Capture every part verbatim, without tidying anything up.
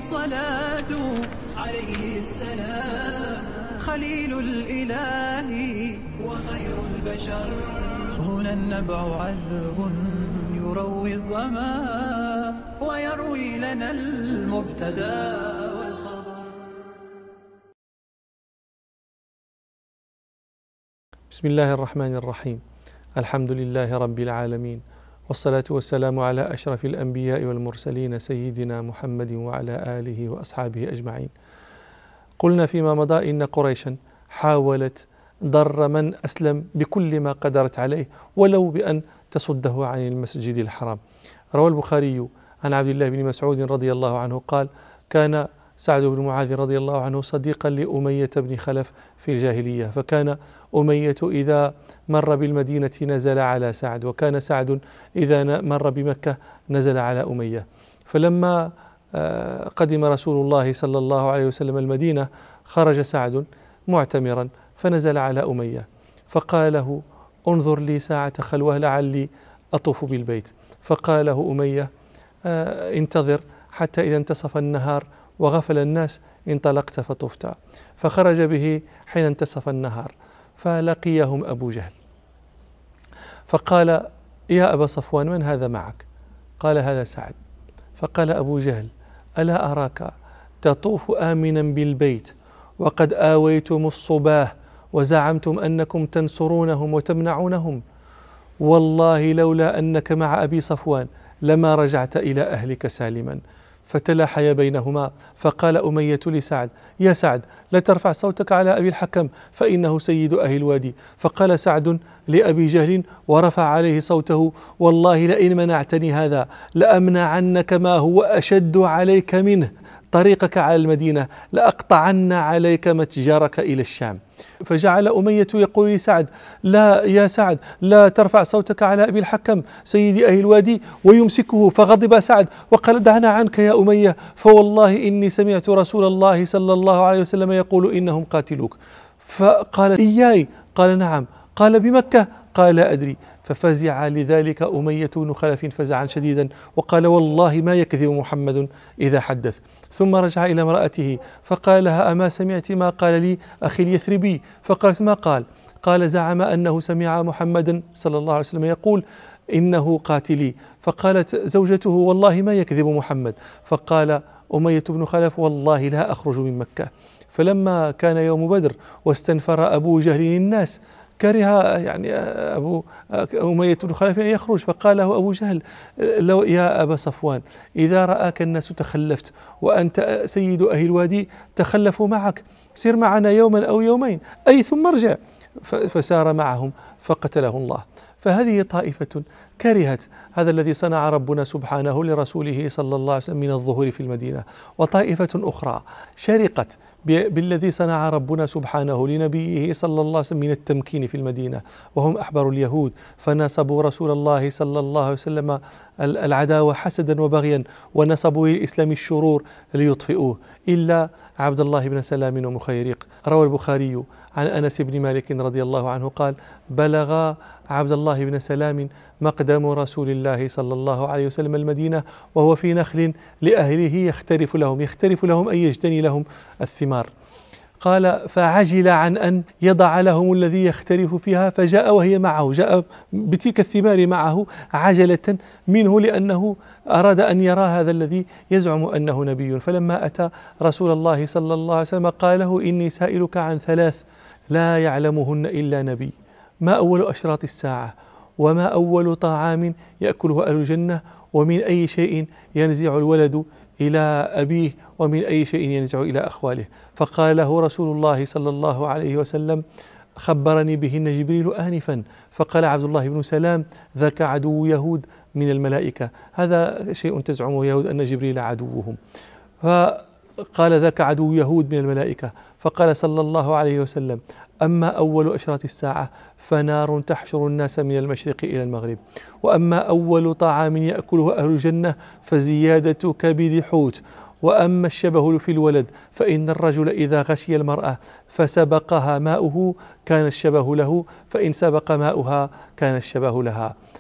الصلاة عليه السلام خليل الإله وخير البشر. هنا النبع عذب يروي الظما ويروي لنا المبتدى والخبر. بسم الله الرحمن الرحيم. الحمد لله رب العالمين، والصلاة والسلام على أشرف الأنبياء والمرسلين سيدنا محمد وعلى آله وأصحابه أجمعين. قلنا فيما مضى إن قريشا حاولت ضر من أسلم بكل ما قدرت عليه ولو بأن تصده عن المسجد الحرام. روى البخاري عن عبد الله بن مسعود رضي الله عنه قال: كان سعد بن معاذ رضي الله عنه صديقا لأمية بن خلف في الجاهلية، فكان أمية إذا مر بالمدينة نزل على سعد، وكان سعد إذا مر بمكة نزل على أمية. فلما قدم رسول الله صلى الله عليه وسلم المدينة خرج سعد معتمرا فنزل على أمية فقال له: انظر لي ساعة خلوة لعلي أطوف بالبيت. فقال له أمية: انتظر حتى إذا انتصف النهار وغفل الناس انطلقت فطفت. فخرج به حين انتصف النهار فلقيهم أبو جهل فقال: يا أبا صفوان، من هذا معك؟ قال: هذا سعد. فقال أبو جهل: ألا أراك تطوف آمنا بالبيت وقد آويتم الصباه وزعمتم أنكم تنصرونهم وتمنعونهم؟ والله لولا أنك مع أبي صفوان لما رجعت إلى أهلك سالما. فتلاحيا بينهما فقال أمية لسعد: يا سعد، لا ترفع صوتك على أبي الحكم فإنه سيد أهل الوادي. فقال سعد لأبي جهل ورفع عليه صوته: والله لئن منعتني هذا لأمنعنك ما هو أشد عليك منه، طريقك على المدينة لأقطعن عليك متجرك إلى الشام. فجعل أمية يقول لسعد: لا يا سعد، لا ترفع صوتك على أبي الحكم سيد أهل الوادي، ويمسكه. فغضب سعد وقال: دعنا عنك يا أمية، فوالله إني سمعت رسول الله صلى الله عليه وسلم يقول إنهم قاتلوك. فقال: إياي؟ قال: نعم. قال: بمكة؟ قال: لا أدري. ففزع لذلك أمية بن خلف فزعا شديدا وقال: والله ما يكذب محمد إذا حدث. ثم رجع إلى امرأته فقال لها: أما سمعت ما قال لي أخي اليثربي؟ فقالت: ما قال؟ قال: زعم أنه سمع محمدا صلى الله عليه وسلم يقول إنه قاتلي. فقالت زوجته: والله ما يكذب محمد. فقال أمية بن خلف: والله لا أخرج من مكة. فلما كان يوم بدر واستنفر أبو جهل الناس كره يعني أبو أمية بن خلف أن يخرج، فقال له أبو جهل: لو يا أبا صفوان، إذا رآك الناس تخلفت وأنت سيد أهل الوادي تخلفوا معك، سير معنا يوما أو يومين أي ثم ارجع. فسار معهم فقتله الله. فهذه طائفة كرهت هذا الذي صنع ربنا سبحانه لرسوله صلى الله عليه وسلم من الظهور في المدينة، وطائفة أخرى شرقت بالذي صنع ربنا سبحانه لنبيه صلى الله عليه وسلم من التمكين في المدينة، وهم أحبر اليهود، فنصبوا رسول الله صلى الله عليه وسلم العداوة حسدا وبغيا، ونصبوا للإسلام الشرور ليطفئوه، إلا عبد الله بن سلام ومخيرق. روى البخاري عن أنس بن مالك رضي الله عنه قال: بلغ عبد الله بن سلام مقدم رسول الله صلى الله عليه وسلم المدينة وهو في نخل لأهله يخترف لهم يخترف لهم أي يجتني لهم الثمار. قال: فعجل عن أن يضع لهم الذي يختلف فيها، فجاء وهي معه، جاء بتلك الثمار معه عجلة منه لأنه أراد أن يرى هذا الذي يزعم أنه نبي. فلما أتى رسول الله صلى الله عليه وسلم قال له: إني سائلك عن ثلاث لا يعلمهن إلا نبي، ما أول أشراط الساعة، وما أول طعام يأكله أهل الجنة، ومن أي شيء ينزع الولد إلى أبيه، ومن أي شيء ينزع إلى أخواله. فقال له رسول الله صلى الله عليه وسلم: خبرني بهن جبريل آنفا. فقال عبد الله بن سلام: ذاك عدو يهود من الملائكة، هذا شيء تزعمه يهود أن جبريل عدوهم. فقال: ذاك عدو يهود من الملائكة. فقال صلى الله عليه وسلم: أما أول أشراط الساعة فنار تحشر الناس من المشرق إلى المغرب، وأما أول طعام يأكله أهل الجنة فزيادة كبد حوت، وأما الشبه في الولد فإن الرجل إذا غشي المرأة فسبقها ماؤه كان الشبه له، فإن سبق ماؤها كان الشبه لها.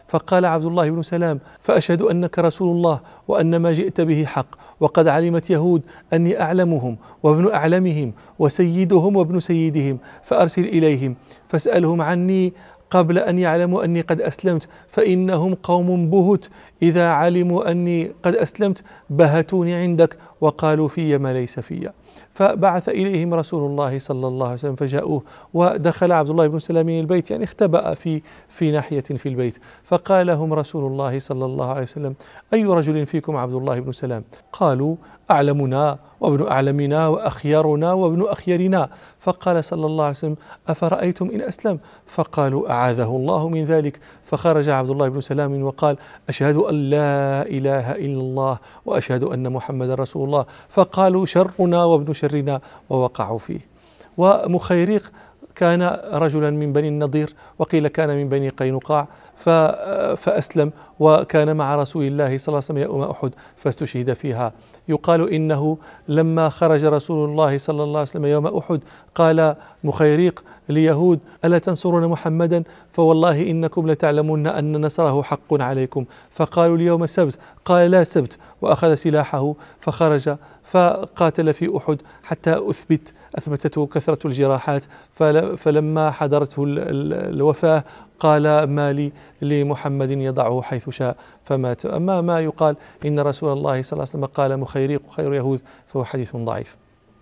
فقال عبد الله بن سلام: فأشهد أنك رسول الله وأن ما جئت به حق، وقد علمت يهود أني أعلمهم وابن أعلمهم وسيدهم وابن سيدهم، فأرسل إليهم فاسألهم عني قبل أن يعلموا أني قد أسلمت، فإنهم قوم بهت، إذا علموا أني قد أسلمت بهتوني عندك وقالوا في ما ليس في. فبعث إليهم رسول الله صلى الله عليه وسلم فجاءوه، ودخل عبد الله بن سلام البيت، يعني اختبأ في في ناحية في البيت، فقال لهم رسول الله صلى الله عليه وسلم: أي رجل فيكم عبد الله بن سلام؟ قالوا: أعلمنا وابن أعلمنا وأخيرنا وابن أخيرنا. فقال صلى الله عليه وسلم: أفرأيتم إن أسلم؟ فقالوا: أعاذه الله من ذلك. فخرج عبد الله بن سلام وقال: أشهد أن لا إله إلا الله وأشهد أن محمد رسول الله. فقالوا: شرنا وابن شرنا، ووقعوا فيه. ومخيريق كان رجلا من بني النضير، وقيل كان من بني قينقاع، فأسلم وكان مع رسول الله صلى الله عليه وسلم يوم أحد فاستشهد فيها. يقال إنه لما خرج رسول الله صلى الله عليه وسلم يوم أحد قال مخيريق ليهود: ألا تنصرون محمدا؟ فوالله إنكم لتعلمون أن نصره حق عليكم. فقالوا: اليوم السبت. قال: لا سبت، وأخذ سلاحه فخرج فقاتل في أحد حتى أثبت أثبتته كثرة الجراحات. فلما حضرته الوفاة قال: ما لي لمحمد يضعه حيث شاء، فمات. أما ما يقال إن رسول الله صلى الله عليه وسلم قال مخيريق خير يهود فهو حديث ضعيف.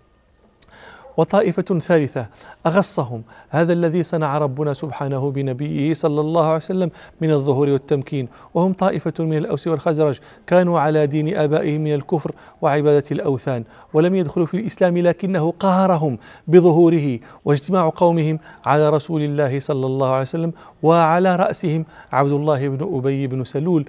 وطائفة ثالثة أغصهم هذا الذي صنع ربنا سبحانه بنبيه صلى الله عليه وسلم من الظهور والتمكين، وهم طائفة من الأوس والخزرج، كانوا على دين آبائهم من الكفر وعبادة الأوثان، ولم يدخلوا في الإسلام، لكنه قهرهم بظهوره واجتماع قومهم على رسول الله صلى الله عليه وسلم، وعلى رأسهم عبد الله بن أبي بن سلول.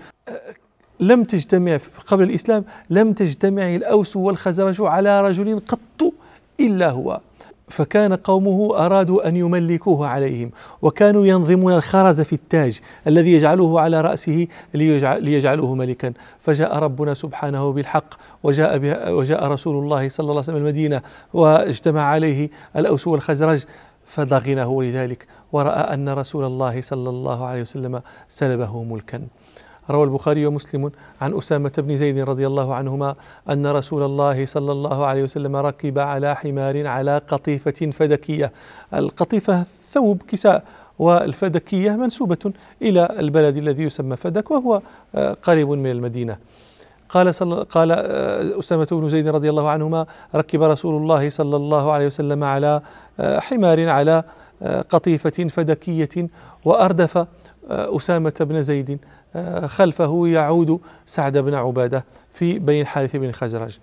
لم تجتمع قبل الإسلام لم تجتمع الأوس والخزرج على رجل قط إلا هو، فكان قومه أرادوا أن يملكوه عليهم، وكانوا ينظمون الخرز في التاج الذي يجعله على رأسه ليجعل ليجعله ملكا. فجاء ربنا سبحانه بالحق، وجاء, وجاء رسول الله صلى الله عليه وسلم المدينة، واجتمع عليه الأوس والخزرج، فضغنه لذلك، ورأى أن رسول الله صلى الله عليه وسلم سلبه ملكا. روى البخاري ومسلم عن أسامة بن زيد رضي الله عنهما أن رسول الله صلى الله عليه وسلم ركب على حمار على قطيفة فدكية. القطيفة ثوب كساء، والفدكية منسوبة إلى البلد الذي يسمى فدك، وهو قريب من المدينة. قال صل... قال أسامة بن زيد رضي الله عنهما: ركب رسول الله صلى الله عليه وسلم على حمار على قطيفة فدكية، وأردف أسامة بن زيد خلفه يعود سعد بن عبادة في بين الحارث بن خزرج.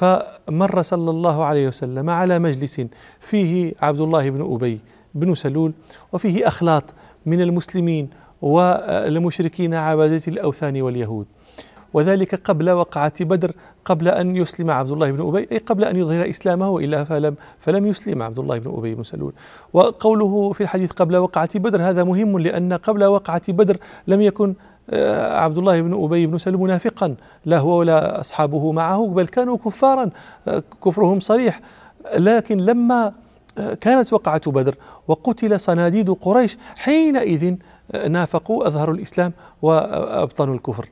فمر صلى الله عليه وسلم على مجلس فيه عبد الله بن أبي بن سلول، وفيه أخلاط من المسلمين والمشركين عبادة الأوثان واليهود، وذلك قبل وقعة بدر، قبل أن يسلم عبد الله بن أبي، أي قبل أن يظهر إسلامه، إلا فلم, فلم يسلم عبد الله بن أبي بن سلول. وقوله في الحديث قبل وقعة بدر هذا مهم، لأن قبل وقعة بدر لم يكن عبد الله بن أبي بن سلول منافقا، لا هو ولا أصحابه معه، بل كانوا كفارا كفرهم صريح. لكن لما كانت وقعة بدر وقتل صناديد قريش، حينئذ نافقوا، أظهروا الإسلام وأبطنوا الكفر.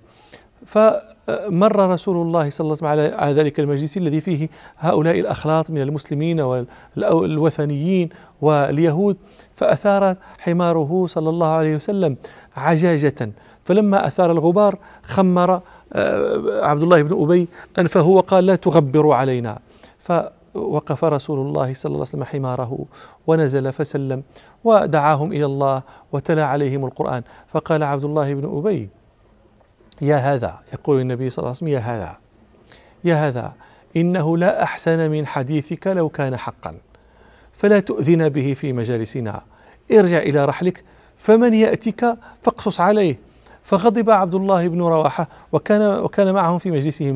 فمر رسول الله صلى الله عليه وسلم على ذلك المجلس الذي فيه هؤلاء الأخلاط من المسلمين والوثنيين واليهود، فأثار حماره صلى الله عليه وسلم عجاجة، فلما أثار الغبار خمر عبد الله بن أبي أنفه وقال: لا تغبروا علينا. فوقف رسول الله صلى الله عليه وسلم حماره ونزل فسلم ودعاهم إلى الله وتلا عليهم القرآن. فقال عبد الله بن أبي: يا هذا، يقول النبي صلى الله عليه وسلم: يا هذا يا هذا إنه لا أحسن من حديثك لو كان حقا، فلا تؤذنا به في مجالسنا، ارجع إلى رحلك، فمن يأتك فاقصص عليه. فغضب عبد الله بن رواحة، وكان وكان معهم في مجلسهم ذاك،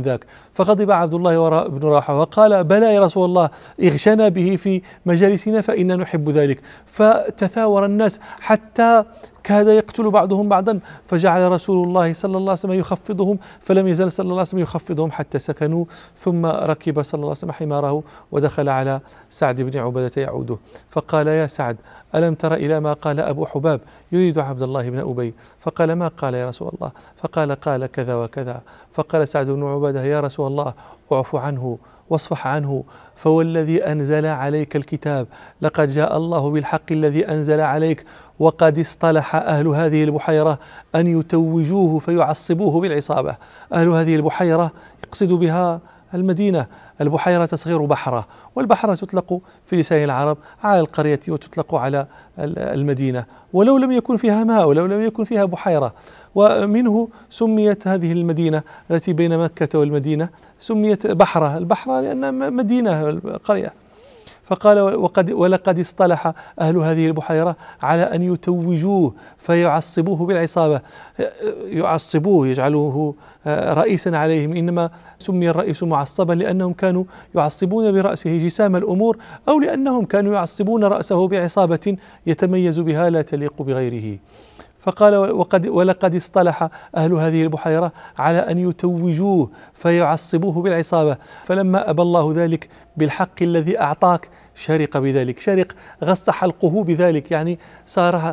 فغضب عبد الله بن رواحة وقال بلى يا رسول الله، اغشنا به في مجالسنا فإنا نحب ذلك. فتثاور الناس حتى كاد يقتل بعضهم بعضا، فجعل رسول الله صلى الله عليه وسلم يخفضهم، فلم يزل صلى الله عليه وسلم يخفضهم حتى سكنوا، ثم ركب صلى الله عليه وسلم حماره ودخل على سعد بن عبادة يعوده، فقال يا سعد ألم تر إلى ما قال أبو حباب يريد عبد الله بن أبي؟ فقال ما قال يا رسول الله؟ فقال قال كذا وكذا. فقال سعد بن عبادة يا رسول الله اعف عنه واصفح عنه، فوالذي أنزل عليك الكتاب لقد جاء الله بالحق الذي أنزل عليك، وقد اصطلح أهل هذه البحيرة أن يتوجوه فيعصبوه بالعصابة. أهل هذه البحيرة يقصد بها المدينة. البحيرة تصغير بحرة، والبحرة تطلق في لسان العرب على القرية وتطلق على المدينة ولو لم يكن فيها ماء ولو لم يكن فيها بحيرة. ومنه سميت هذه المدينة التي بين مكة والمدينة سميت بحرة، البحرة لأنها مدينة قرية. فقال وقد ولقد اصطلح أهل هذه البحيرة على أن يتوجوه فيعصبوه بالعصابة، يعصبوه يجعلوه رئيسا عليهم. إنما سمي الرئيس معصبا لأنهم كانوا يعصبون برأسه جسام الأمور، أو لأنهم كانوا يعصبون رأسه بعصابة يتميز بها لا تليق بغيره. فقال وقد ولقد اصطلح أهل هذه البحيرة على أن يتوجوه فيعصبوه بالعصابة، فلما أبى الله ذلك بالحق الذي أعطاك شرق بذلك، شرق غص حلقه بذلك، يعني صار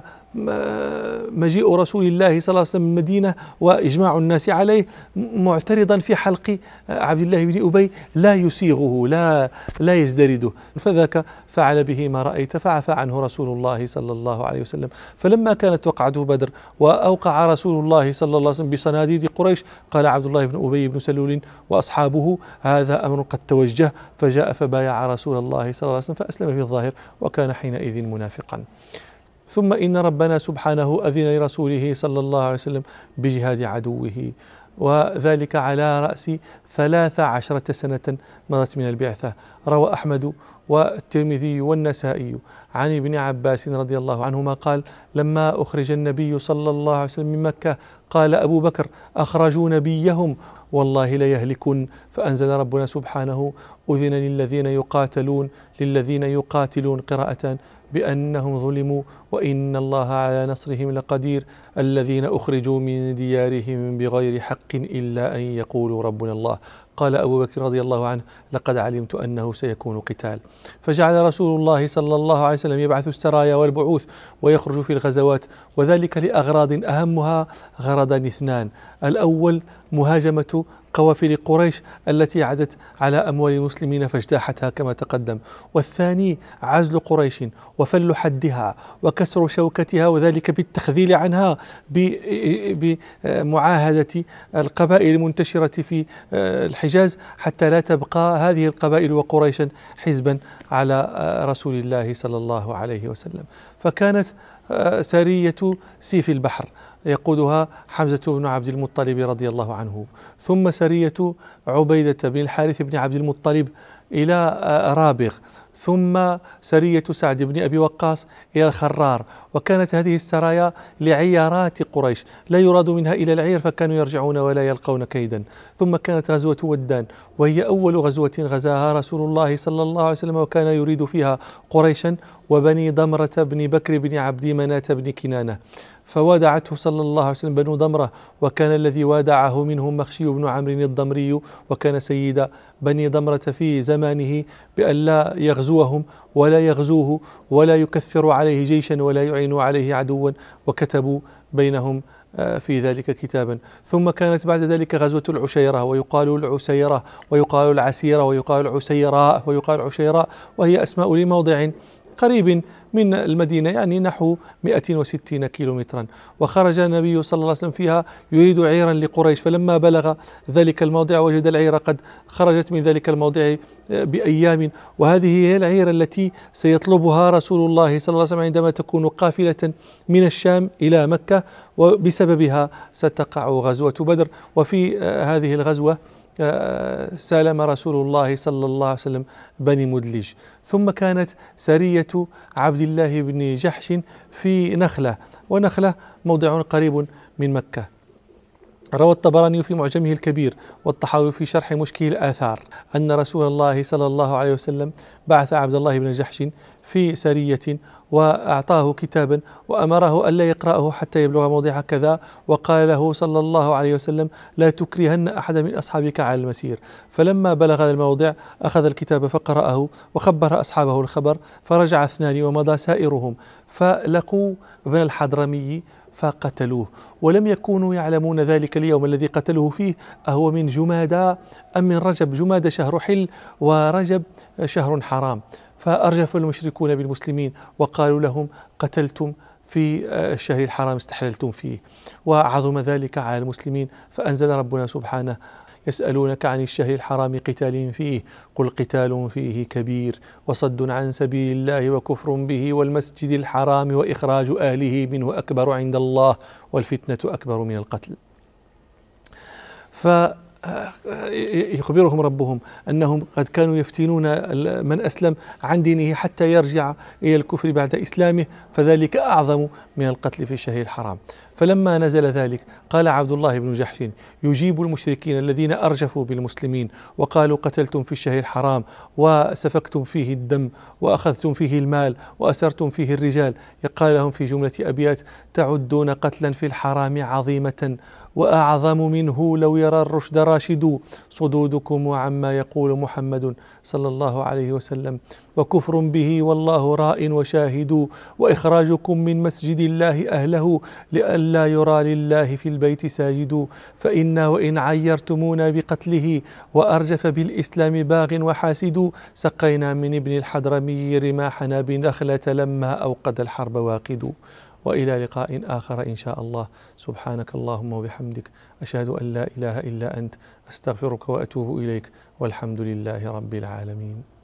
مجيء رسول الله صلى الله عليه وسلم من المدينة وإجماع الناس عليه معترضا في حلق عبد الله بن أبي لا يسيغه لا لا يزدرده، فذاك فعل به ما رأيت فعفى عنه رسول الله صلى الله عليه وسلم. فلما كانت وقعة بدر وأوقع رسول الله صلى الله عليه وسلم بصناديد قريش قال عبد الله بن أبي بن سلول وأصحابه هذا أمر قد توجه، فجاء فبايع رسول الله صلى الله عليه وسلم فأسلم في الظاهر وكان حينئذ منافقا. ثم إن ربنا سبحانه أذن لرسوله صلى الله عليه وسلم بجهاد عدوه، وذلك على رأس ثلاث عشرة سنة مضت من البعثة. روى أحمد والترمذي والنسائي عن ابن عباس رضي الله عنهما قال لما أخرج النبي صلى الله عليه وسلم من مكة قال أبو بكر أخرجوا نبيهم والله ليهلكن، فأنزل ربنا سبحانه أذن للذين يقاتلون للذين يقاتلون قراءة بأنهم ظلموا وإن الله على نصرهم لقدير، الذين أخرجوا من ديارهم بغير حق إلا أن يقولوا ربنا الله. قال أبو بكر رضي الله عنه لقد علمت أنه سيكون قتال، فجعل رسول الله صلى الله عليه وسلم يبعث السرايا والبعوث ويخرج في الغزوات، وذلك لأغراض أهمها غرضان اثنان: الأول مهاجمة قوافل قريش التي عدت على أموال المسلمين فاجتاحتها كما تقدم، والثاني عزل قريش وفل حدها وكسر شوكتها، وذلك بالتخذيل عنها بمعاهدة القبائل المنتشرة في الحجاز حتى لا تبقى هذه القبائل وقريشا حزبا على رسول الله صلى الله عليه وسلم. فكانت سرية سيف البحر يقودها حمزة بن عبد المطلب رضي الله عنه، ثم سرية عبيدة بن الحارث بن عبد المطلب إلى رابغ، ثم سرية سعد بن أبي وقاص إلى الخرار. وكانت هذه السرايا لعيارات قريش لا يراد منها إلى العير، فكانوا يرجعون ولا يلقون كيدا. ثم كانت غزوة ودان، وهي أول غزوة غزاها رسول الله صلى الله عليه وسلم، وكان يريد فيها قريشا وبني ضمرة بن بكر بن عبد مناة بن كنانة، فوادعته صلى الله عليه وسلم بنو ضمرة، وكان الذي وادعه منهم مخشي بن عمرو الضمري، وكان سيد بني ضمرة في زمانه بأن لا يغزوهم ولا يغزوه ولا يكثر عليه جيشا ولا يعين عليه عدوا، وكتبوا بينهم في ذلك كتابا. ثم كانت بعد ذلك غزوة العشيرة، ويقال العسيرة ويقال العسيرة ويقال العسيراء ويقال العشيراء، وهي أسماء لموضع قريب من المدينة، يعني نحو مئة وستين كيلومترا. وخرج النبي صلى الله عليه وسلم فيها يريد عيرا لقريش، فلما بلغ ذلك الموضع وجد العير قد خرجت من ذلك الموضع بأيام، وهذه هي العير التي سيطلبها رسول الله صلى الله عليه وسلم عندما تكون قافلة من الشام إلى مكة، وبسببها ستقع غزوة بدر. وفي هذه الغزوة سالم رسول الله صلى الله عليه وسلم بني مدلج. ثم كانت سرية عبد الله بن جحش في نخلة، ونخلة موضع قريب من مكة. روى الطبراني في معجمه الكبير والطحاوي في شرح مشكل الآثار أن رسول الله صلى الله عليه وسلم بعث عبد الله بن جحش في سرية وأعطاه كتابا وأمره ألا يقرأه حتى يبلغ موضع كذا، وقال له صلى الله عليه وسلم: لا تكرهن أحد من أصحابك على المسير. فلما بلغ الموضع أخذ الكتاب فقرأه وخبر أصحابه الخبر، فرجع اثنان ومضى سائرهم فلقوا ابن الحضرمي فقتلوه، ولم يكونوا يعلمون ذلك اليوم الذي قتلوه فيه أهو من جمادى أم من رجب. جمادى شهر حل ورجب شهر حرام. فأرجف المشركون بالمسلمين وقالوا لهم: قتلتم في الشهر الحرام استحللتم فيه، وعظم ذلك على المسلمين. فأنزل ربنا سبحانه: يسألونك عن الشهر الحرام قتال فيه قل قتال فيه كبير وصد عن سبيل الله وكفر به والمسجد الحرام وإخراج أهله منه أكبر عند الله والفتنة أكبر من القتل. ف يخبرهم ربهم أنهم قد كانوا يفتنون من أسلم عن دينه حتى يرجع إلى الكفر بعد إسلامه، فذلك أعظم من القتل في الشهر الحرام. فلما نزل ذلك قال عبد الله بن جحش يجيب المشركين الذين أرجفوا بالمسلمين وقالوا: قتلتم في الشهر الحرام وسفكتم فيه الدم وأخذتم فيه المال وأسرتم فيه الرجال، يقال لهم في جملة أبيات: تعدون قتلا في الحرام عظيمة وأعظم منه لو يرى الرشد راشد صدودكم وعما يقول محمد صلى الله عليه وسلم وكفر به والله راء وشاهد وإخراجكم من مسجد الله أهله لئلا يرى لله في البيت ساجد فإنا وإن عيرتمونا بقتله وأرجف بالإسلام باغ وحاسد سقينا من ابن الحضرمي رماحنا بنخلة لما أوقد الحرب واقد. وإلى لقاء آخر إن شاء الله. سبحانك اللهم وبحمدك أشهد أن لا إله إلا أنت أستغفرك وأتوب إليك والحمد لله رب العالمين.